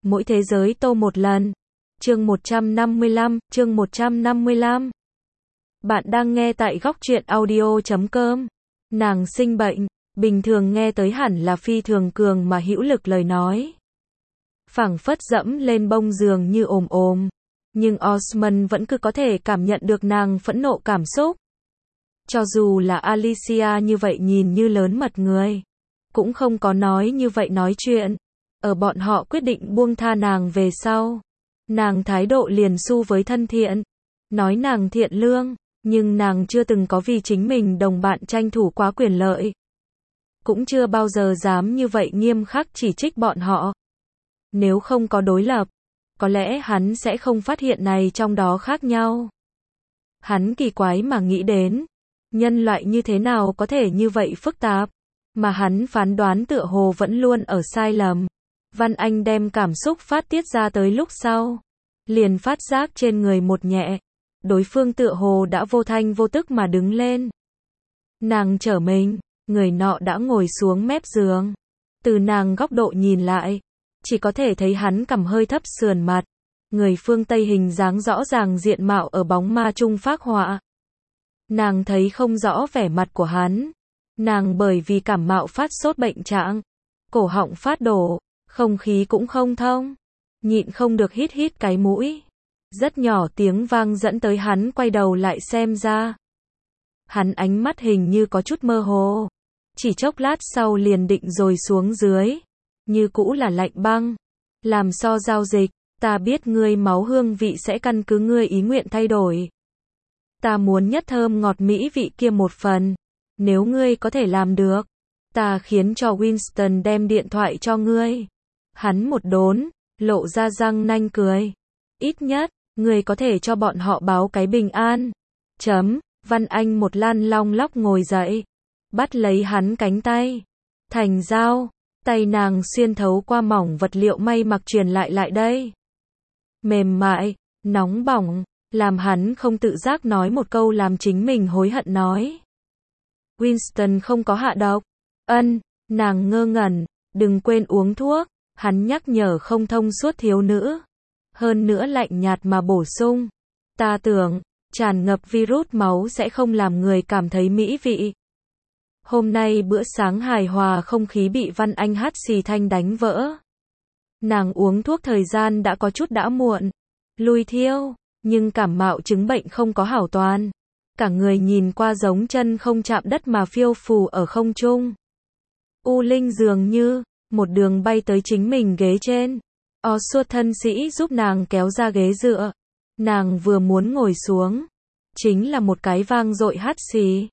Mỗi thế giới tô một lần. Chương 155. Bạn đang nghe tại góc truyện audio.com. Nàng sinh bệnh, bình thường nghe tới hẳn là phi thường cường mà hữu lực lời nói. Phảng phất dẫm lên bông giường như ồm ồm. Nhưng Osman vẫn cứ có thể cảm nhận được nàng phẫn nộ cảm xúc. Cho dù là Alicia như vậy nhìn như lớn mật người, cũng không có nói như vậy nói chuyện. Ở bọn họ quyết định buông tha nàng về sau, nàng thái độ liền xu với thân thiện, nói nàng thiện lương, nhưng nàng chưa từng có vì chính mình đồng bạn tranh thủ quá quyền lợi. Cũng chưa bao giờ dám như vậy nghiêm khắc chỉ trích bọn họ. Nếu không có đối lập, có lẽ hắn sẽ không phát hiện này trong đó khác nhau. Hắn kỳ quái mà nghĩ đến, nhân loại như thế nào có thể như vậy phức tạp, mà hắn phán đoán tựa hồ vẫn luôn ở sai lầm. Văn Anh đem cảm xúc phát tiết ra tới lúc sau, liền phát giác trên người một nhẹ, đối phương tựa hồ đã vô thanh vô tức mà đứng lên. Nàng trở mình, người nọ đã ngồi xuống mép giường. Từ nàng góc độ nhìn lại, chỉ có thể thấy hắn cằm hơi thấp sườn mặt, người phương Tây hình dáng rõ ràng diện mạo ở bóng ma trung phác họa. Nàng thấy không rõ vẻ mặt của hắn. Nàng bởi vì cảm mạo phát sốt bệnh trạng, cổ họng phát đổ, không khí cũng không thông, nhịn không được hít cái mũi. Rất nhỏ tiếng vang dẫn tới hắn quay đầu lại xem ra. Hắn ánh mắt hình như có chút mơ hồ, chỉ chốc lát sau liền định rồi xuống dưới, như cũ là lạnh băng. Làm so giao dịch, ta biết ngươi máu hương vị sẽ căn cứ ngươi ý nguyện thay đổi. Ta muốn nhất thơm ngọt mỹ vị kia một phần, nếu ngươi có thể làm được, ta khiến cho Winston đem điện thoại cho ngươi. Hắn một đốn, lộ ra răng nanh cười. Ít nhất, ngươi có thể cho bọn họ báo cái bình an. Văn Anh một lăn long lóc ngồi dậy, bắt lấy hắn cánh tay. Thành dao, tay nàng xuyên thấu qua mỏng vật liệu may mặc truyền lại đây. Mềm mại, nóng bỏng, làm hắn không tự giác nói một câu làm chính mình hối hận nói. Winston không có hạ độc. Nàng ngơ ngẩn, đừng quên uống thuốc. Hắn nhắc nhở không thông suốt thiếu nữ. Hơn nữa lạnh nhạt mà bổ sung. Ta tưởng, tràn ngập virus máu sẽ không làm người cảm thấy mỹ vị. Hôm nay bữa sáng hài hòa không khí bị Văn Anh hắt xì thanh đánh vỡ. Nàng uống thuốc thời gian đã có chút đã muộn. Lui thiêu, nhưng cảm mạo chứng bệnh không có hảo toàn. Cả người nhìn qua giống chân không chạm đất mà phiêu phù ở không trung. U Linh dường như một đường bay tới chính mình ghế trên. Oswald thân sĩ giúp nàng kéo ra ghế dựa. Nàng vừa muốn ngồi xuống, chính là một cái vang dội hắt xì.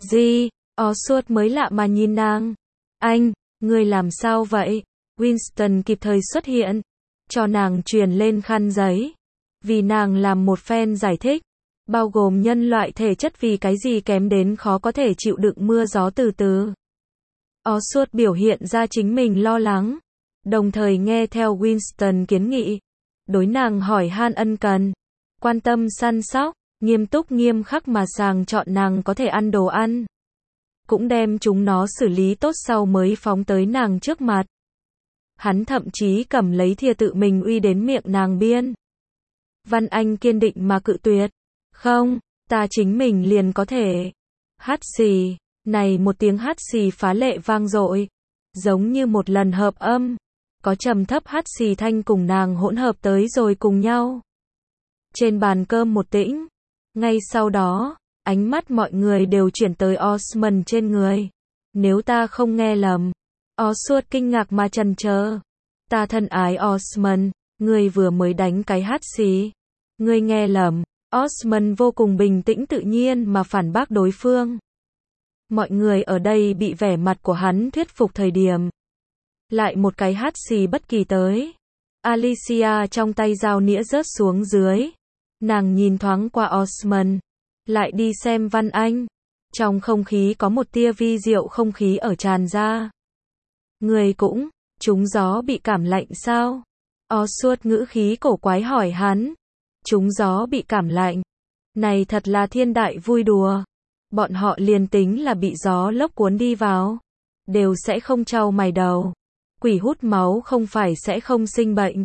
Oswald mới lạ mà nhìn nàng. Anh, ngươi làm sao vậy? Winston kịp thời xuất hiện, cho nàng truyền lên khăn giấy. Vì nàng làm một phen giải thích, bao gồm nhân loại thể chất vì cái gì kém đến khó có thể chịu đựng mưa gió từ từ. Oswald biểu hiện ra chính mình lo lắng, đồng thời nghe theo Winston kiến nghị, đối nàng hỏi han ân cần, quan tâm săn sóc, nghiêm túc nghiêm khắc mà sàng chọn nàng có thể ăn đồ ăn, cũng đem chúng nó xử lý tốt sau mới phóng tới nàng trước mặt. Hắn thậm chí cầm lấy thìa tự mình uy đến miệng nàng biên. Văn Anh kiên định mà cự tuyệt. Không, ta chính mình liền có thể. Hắt xì, này một tiếng hắt xì phá lệ vang dội, giống như một lần hợp âm, có trầm thấp hắt xì thanh cùng nàng hỗn hợp tới rồi cùng nhau. Trên bàn cơm một tĩnh, ngay sau đó, ánh mắt mọi người đều chuyển tới Osman trên người. Nếu ta không nghe lầm, Oswald kinh ngạc mà chần chờ. Ta thân ái Osman, ngươi vừa mới đánh cái hắt xì. Ngươi nghe lầm. Osman vô cùng bình tĩnh tự nhiên mà phản bác đối phương. Mọi người ở đây bị vẻ mặt của hắn thuyết phục thời điểm. Lại một cái hắt xì bất kỳ tới. Alicia trong tay dao nĩa rớt xuống dưới. Nàng nhìn thoáng qua Osman, lại đi xem Văn Anh. Trong không khí có một tia vi diệu không khí ở tràn ra. Người cũng, trúng gió bị cảm lạnh sao? Oswald ngữ khí cổ quái hỏi hắn. Trúng gió bị cảm lạnh. Này thật là thiên đại vui đùa. Bọn họ liền tính là bị gió lốc cuốn đi vào, đều sẽ không chau mày đầu. Quỷ hút máu không phải sẽ không sinh bệnh,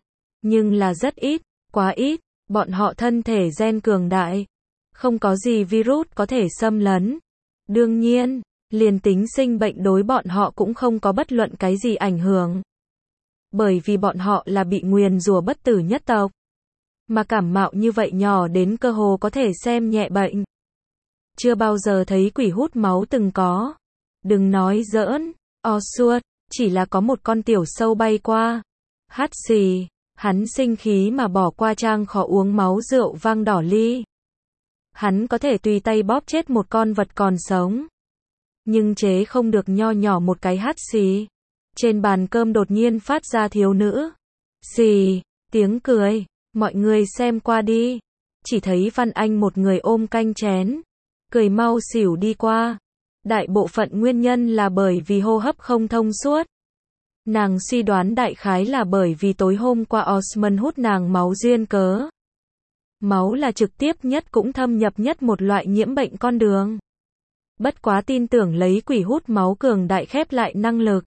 Nhưng là rất ít, quá ít, bọn họ thân thể gen cường đại. Không có gì virus có thể xâm lấn. Đương nhiên, liền tính sinh bệnh đối bọn họ cũng không có bất luận cái gì ảnh hưởng. Bởi vì bọn họ là bị nguyền rủa bất tử nhất tộc. Mà cảm mạo như vậy nhỏ đến cơ hồ có thể xem nhẹ bệnh. Chưa bao giờ thấy quỷ hút máu từng có. Đừng nói giỡn, Oswald, chỉ là có một con tiểu sâu bay qua. Hắt xì, hắn sinh khí mà bỏ qua trang khó uống máu rượu vang đỏ ly. Hắn có thể tùy tay bóp chết một con vật còn sống. Nhưng chế không được nho nhỏ một cái hắt xì. Trên bàn cơm đột nhiên phát ra thiếu nữ. Xì, tiếng cười, mọi người xem qua đi. Chỉ thấy Văn Anh một người ôm canh chén. Cười mau xỉu đi qua. Đại bộ phận nguyên nhân là bởi vì hô hấp không thông suốt. Nàng suy đoán đại khái là bởi vì tối hôm qua Osmond hút nàng máu duyên cớ. Máu là trực tiếp nhất cũng thâm nhập nhất một loại nhiễm bệnh con đường. Bất quá tin tưởng lấy quỷ hút máu cường đại khép lại năng lực.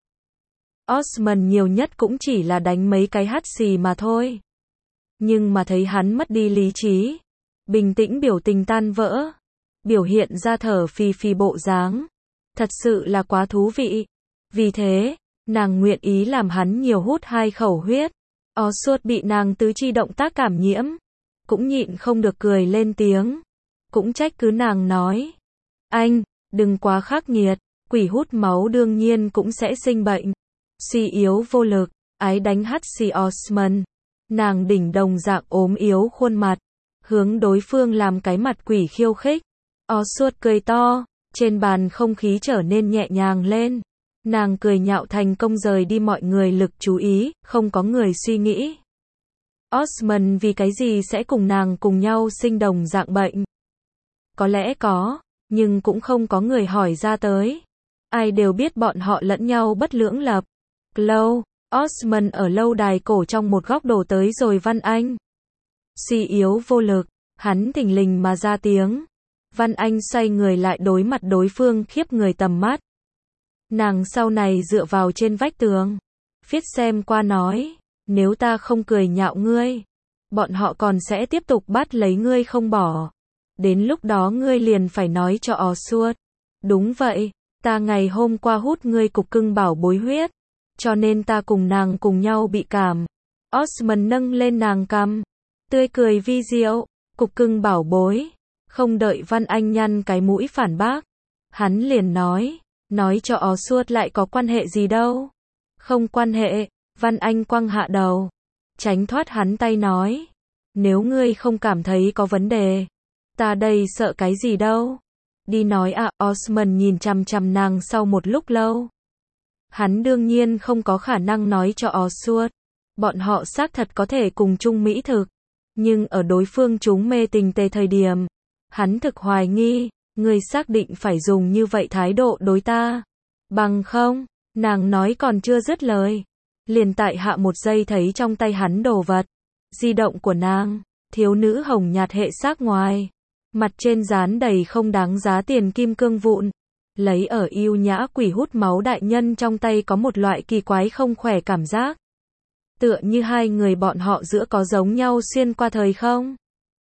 Osmond nhiều nhất cũng chỉ là đánh mấy cái hắt xì mà thôi. Nhưng mà thấy hắn mất đi lý trí. Bình tĩnh biểu tình tan vỡ. Biểu hiện ra thở phì phì bộ dáng. Thật sự là quá thú vị. Vì thế, nàng nguyện ý làm hắn nhiều hút 2 khẩu huyết. Oswald bị nàng tứ chi động tác cảm nhiễm. Cũng nhịn không được cười lên tiếng. Cũng trách cứ nàng nói. Anh, đừng quá khắc nghiệt. Quỷ hút máu đương nhiên cũng sẽ sinh bệnh. Suy yếu vô lực, ái đánh hắt xì Osmond. Nàng đỉnh đồng dạng ốm yếu khuôn mặt. Hướng đối phương làm cái mặt quỷ khiêu khích. Oswald cười to, trên bàn không khí trở nên nhẹ nhàng lên. Nàng cười nhạo thành công rời đi mọi người lực chú ý, không có người suy nghĩ. Osmond vì cái gì sẽ cùng nàng cùng nhau sinh đồng dạng bệnh? Có lẽ có, nhưng cũng không có người hỏi ra tới. Ai đều biết bọn họ lẫn nhau bất lưỡng lập. Lâu, Osmond ở lâu đài cổ trong một góc đổ tới rồi Văn Anh. Suy yếu vô lực, hắn thình lình mà ra tiếng. Văn Anh xoay người lại đối mặt đối phương khiếp người tầm mắt. Nàng sau này dựa vào trên vách tường. Viết xem qua nói, nếu ta không cười nhạo ngươi, bọn họ còn sẽ tiếp tục bắt lấy ngươi không bỏ. Đến lúc đó ngươi liền phải nói cho Oswald. Đúng vậy, ta ngày hôm qua hút ngươi cục cưng bảo bối huyết, cho nên ta cùng nàng cùng nhau bị cảm. Osmond nâng lên nàng cằm, tươi cười vi diệu, cục cưng bảo bối. Không đợi Văn Anh nhăn cái mũi phản bác, hắn liền nói cho Oswald lại có quan hệ gì đâu. Không quan hệ, Văn Anh quăng hạ đầu, tránh thoát hắn tay nói. Nếu ngươi không cảm thấy có vấn đề, ta đây sợ cái gì đâu. Đi nói à, Osmond nhìn chằm chằm nàng sau một lúc lâu. Hắn đương nhiên không có khả năng nói cho Oswald. Bọn họ xác thật có thể cùng chung mỹ thực. Nhưng ở đối phương chúng mê tình tề thời điểm, hắn thực hoài nghi, ngươi xác định phải dùng như vậy thái độ đối ta. Bằng không, nàng nói còn chưa dứt lời. Liền tại hạ một giây thấy trong tay hắn đồ vật. Di động của nàng, thiếu nữ hồng nhạt hệ xác ngoài. Mặt trên dán đầy không đáng giá tiền kim cương vụn. Lấy ở yêu nhã quỷ hút máu đại nhân trong tay có một loại kỳ quái không khỏe cảm giác. Tựa như hai người bọn họ giữa có giống nhau xuyên qua thời không.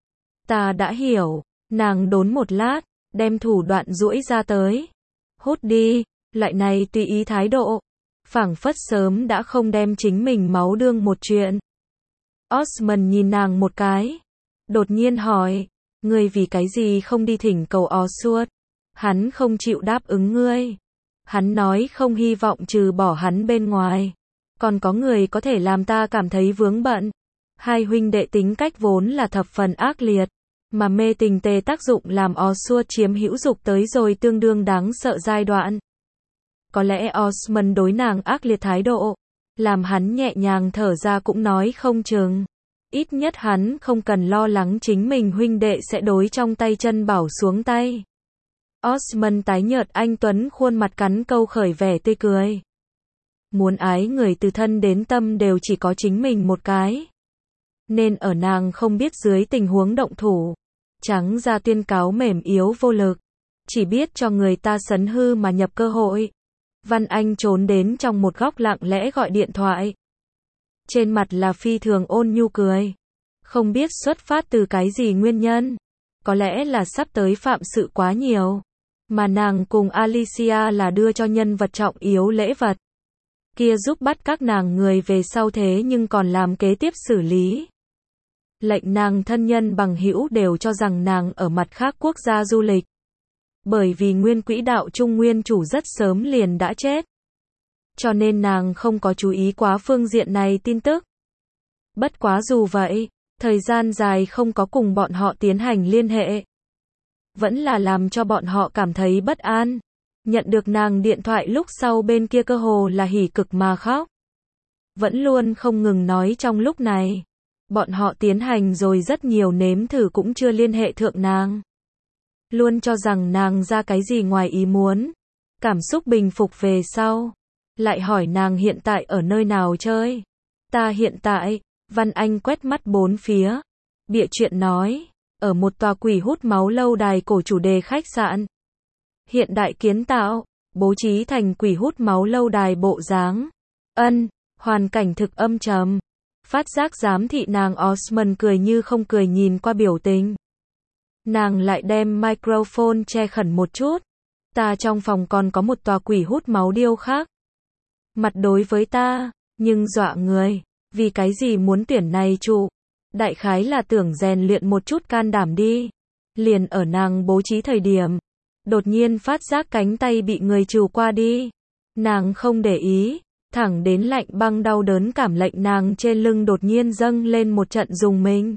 Ta đã hiểu, nàng đốn một lát, đem thủ đoạn duỗi ra tới. Hút đi, loại này tùy ý thái độ. Phảng phất sớm đã không đem chính mình máu đương một chuyện. Osmond nhìn nàng một cái. Đột nhiên hỏi, ngươi vì cái gì không đi thỉnh cầu Oswald? Hắn không chịu đáp ứng ngươi. Hắn nói không hy vọng trừ bỏ hắn bên ngoài. Còn có người có thể làm ta cảm thấy vướng bận. Hai huynh đệ tính cách vốn là thập phần ác liệt. Mà mê tình tề tác dụng làm Oswald chiếm hữu dục tới rồi tương đương đáng sợ giai đoạn. Có lẽ Osmond đối nàng ác liệt thái độ. Làm hắn nhẹ nhàng thở ra cũng nói không chừng. Ít nhất hắn không cần lo lắng chính mình huynh đệ sẽ đối trong tay chân bảo xuống tay. Osmond tái nhợt anh tuấn khuôn mặt cắn câu khởi vẻ tươi cười. Muốn ái người từ thân đến tâm đều chỉ có chính mình một cái. Nên ở nàng không biết dưới tình huống động thủ. Trắng ra tuyên cáo mềm yếu vô lực. Chỉ biết cho người ta sấn hư mà nhập cơ hội. Văn Anh trốn đến trong một góc lặng lẽ gọi điện thoại. trên mặt là phi thường ôn nhu cười. Không biết xuất phát từ cái gì nguyên nhân. Có lẽ là sắp tới phạm sự quá nhiều. Mà nàng cùng Alicia là đưa cho nhân vật trọng yếu lễ vật. Kia giúp bắt các nàng người về sau thế nhưng còn làm kế tiếp xử lý. Lệnh nàng thân nhân bằng hữu đều cho rằng nàng ở mặt khác quốc gia du lịch. Bởi vì nguyên quỹ đạo trung nguyên chủ rất sớm liền đã chết. Cho nên nàng không có chú ý quá phương diện này tin tức. Bất quá dù vậy, thời gian dài không có cùng bọn họ tiến hành liên hệ. Vẫn là làm cho bọn họ cảm thấy bất an. Nhận được nàng điện thoại lúc sau bên kia cơ hồ là hỉ cực mà khóc. Vẫn luôn không ngừng nói trong lúc này. Bọn họ tiến hành rồi rất nhiều nếm thử cũng chưa liên hệ thượng nàng. Luôn cho rằng nàng ra cái gì ngoài ý muốn. Cảm xúc bình phục về sau. Lại hỏi nàng hiện tại ở nơi nào chơi. Ta hiện tại, Văn Anh quét mắt bốn phía. Bịa chuyện nói, ở một tòa quỷ hút máu lâu đài cổ chủ đề khách sạn. Hiện đại kiến tạo, bố trí thành quỷ hút máu lâu đài bộ dáng. Hoàn cảnh thực âm trầm. Phát giác giám thị nàng Osman cười như không cười nhìn qua biểu tình. Nàng lại đem microphone che khẩn một chút. Ta trong phòng còn có một tòa quỷ hút máu điêu khác. Mặt đối với ta, nhưng dọa người. Vì cái gì muốn tuyển này trụ? Đại khái là tưởng rèn luyện một chút can đảm đi. Liền ở nàng bố trí thời điểm. Đột nhiên phát giác cánh tay bị người trù qua đi. Nàng không để ý. Thẳng đến lạnh băng đau đớn cảm lệnh nàng trên lưng đột nhiên dâng lên một trận rùng mình.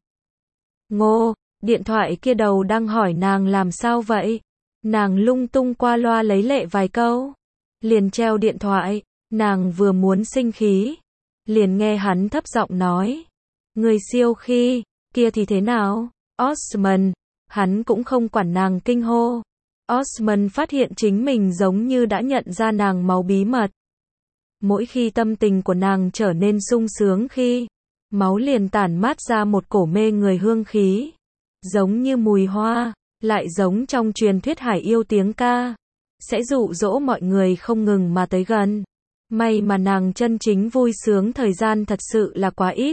Ngô, điện thoại kia đầu đang hỏi nàng làm sao vậy? Nàng lung tung qua loa lấy lệ vài câu. Liền treo điện thoại, nàng vừa muốn sinh khí. Liền nghe hắn thấp giọng nói. Người siêu khi, kia thì thế nào? Osman, hắn cũng không quản nàng kinh hô. Osman phát hiện chính mình giống như đã nhận ra nàng máu bí mật. Mỗi khi tâm tình của nàng trở nên sung sướng khi, máu liền tản mát ra một cổ mê người hương khí. Giống như mùi hoa, lại giống trong truyền thuyết hải yêu tiếng ca. Sẽ dụ dỗ mọi người không ngừng mà tới gần. May mà nàng chân chính vui sướng thời gian thật sự là quá ít.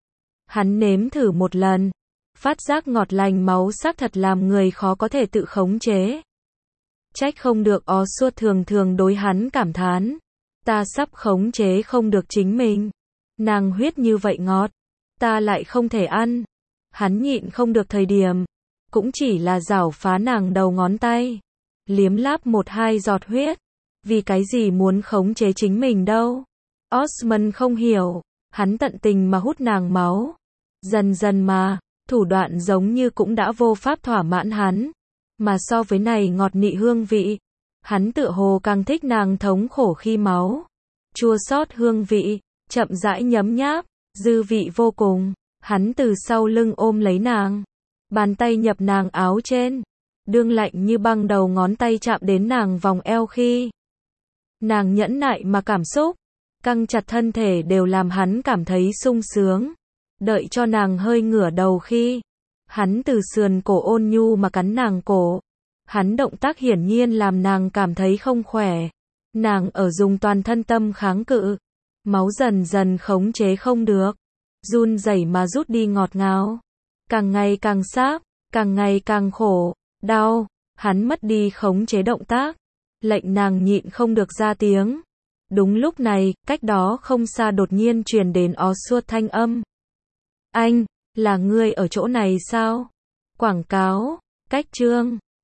Hắn nếm thử một lần. Phát giác ngọt lành máu xác thật làm người khó có thể tự khống chế. Trách không được Osman thường thường đối hắn cảm thán. Ta sắp khống chế không được chính mình. Nàng huyết như vậy ngọt. Ta lại không thể ăn. Hắn nhịn không được thời điểm. Cũng chỉ là rảo phá nàng đầu ngón tay. Liếm láp một hai giọt huyết. Vì cái gì muốn khống chế chính mình đâu. Osman không hiểu. Hắn tận tình mà hút nàng máu. Dần dần mà, thủ đoạn giống như cũng đã vô pháp thỏa mãn hắn. Mà so với này ngọt nị hương vị. Hắn tựa hồ càng thích nàng thống khổ khi máu. Chua xót hương vị, chậm rãi nhấm nháp, dư vị vô cùng. Hắn từ sau lưng ôm lấy nàng. Bàn tay nhập nàng áo trên. Đương lạnh như băng đầu ngón tay chạm đến nàng vòng eo khi. Nàng nhẫn nại mà cảm xúc. Căng chặt thân thể đều làm hắn cảm thấy sung sướng. Đợi cho nàng hơi ngửa đầu khi. Hắn từ sườn cổ ôn nhu mà cắn nàng cổ. Hắn động tác hiển nhiên làm nàng cảm thấy không khỏe. Nàng ở dùng toàn thân tâm kháng cự. Máu dần dần khống chế không được. Run rẩy mà rút đi ngọt ngào. Càng ngày càng sáp, càng ngày càng khổ, đau. Hắn mất đi khống chế động tác. Lệnh nàng nhịn không được ra tiếng. Đúng lúc này, cách đó không xa đột nhiên truyền đến Osman thanh âm. Anh, là ngươi ở chỗ này sao? Quảng cáo, cách chương.